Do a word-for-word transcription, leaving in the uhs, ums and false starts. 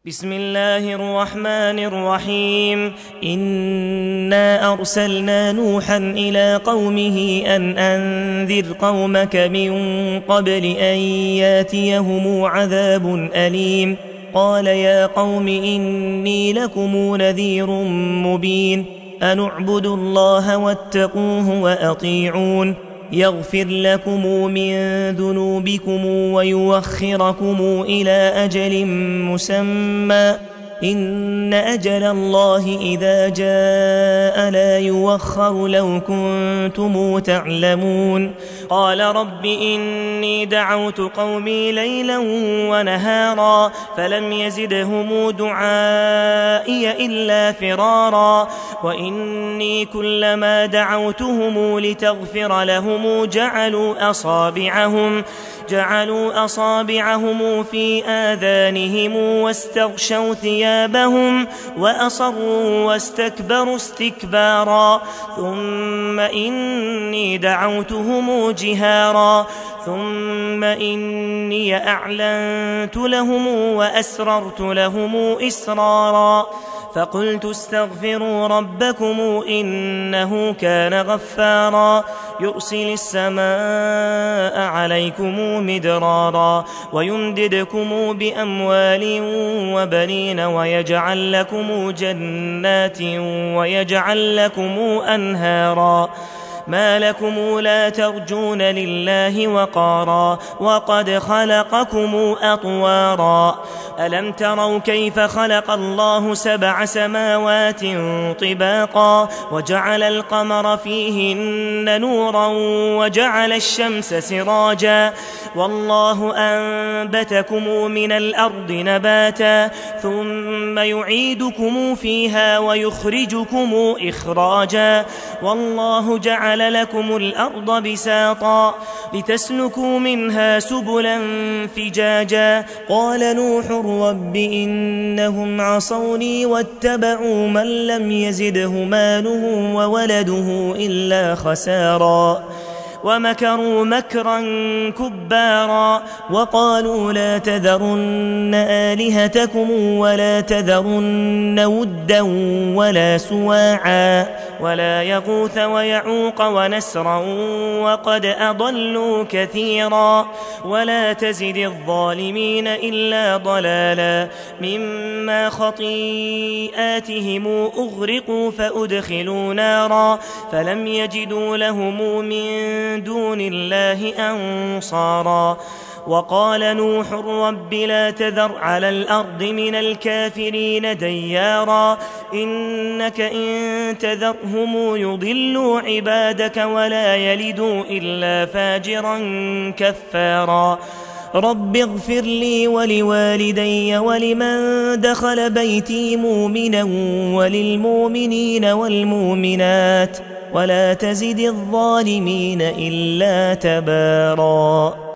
بسم الله الرحمن الرحيم إنا أرسلنا نوحا إلى قومه أن أنذر قومك من قبل أن ياتيهم عذاب أليم قال يا قوم إني لكم نذير مبين أن اعبدوا الله واتقوه وأطيعون يغفر لكم من ذنوبكم ويوخركم إلى أجل مسمى إن أجل الله إذا جاء لا يوخر لو كنتم تعلمون قال رب إني دعوت قومي ليلا ونهارا فلم يزدهم دعائي إلا فرارا وإني كلما دعوتهم لتغفر لهم جعلوا أصابعهم جعلوا أصابعهم في آذانهم واستغشوا ثيابهم وأصروا واستكبروا استكبارا ثم إني دعوتهم جهارا ثم إني أعلنت لهم وأسررت لهم إسرارا فقلت استغفروا ربكم إنه كان غفارا يرسل السماء عليكم مدرارا ويمددكم بأموال وبنين ويجعل لكم جنات ويجعل لكم أنهارا ما لكم لا ترجون لله وقارا وقد خلقكم أطوارا ألم تروا كيف خلق الله سبع سماوات طباقا وجعل القمر فيهن نورا وجعل الشمس سراجا والله أنبتكم من الأرض نباتا ثم يعيدكم فيها ويخرجكم إخراجا والله جعل لكم الأرض بساطا لتسلكوا منها سبلا فجاجا قال نوح رب إنهم عصوني واتبعوا من لم يزده ماله وولده إلا خسارا ومكروا مكرا كبارا وقالوا لا تذرن آلهتكم ولا تذرن ودا ولا سواعا ولا يغوث ويعوق ونسرا وقد أضلوا كثيرا ولا تزد الظالمين إلا ضلالا مما خطيئاتهم أغرقوا فأدخلوا نارا فلم يجدوا لهم من دون الله أنصارا وقال نوح رب لا تذر على الأرض من الكافرين ديارا إنك إن تذرهم يضلوا عبادك ولا يلدوا إلا فاجرا كفارا رب اغفر لي ولوالدي ولمن دخل بيتي مؤمنا وللمؤمنين والمؤمنات ولا تزد الظالمين إلا تبارا.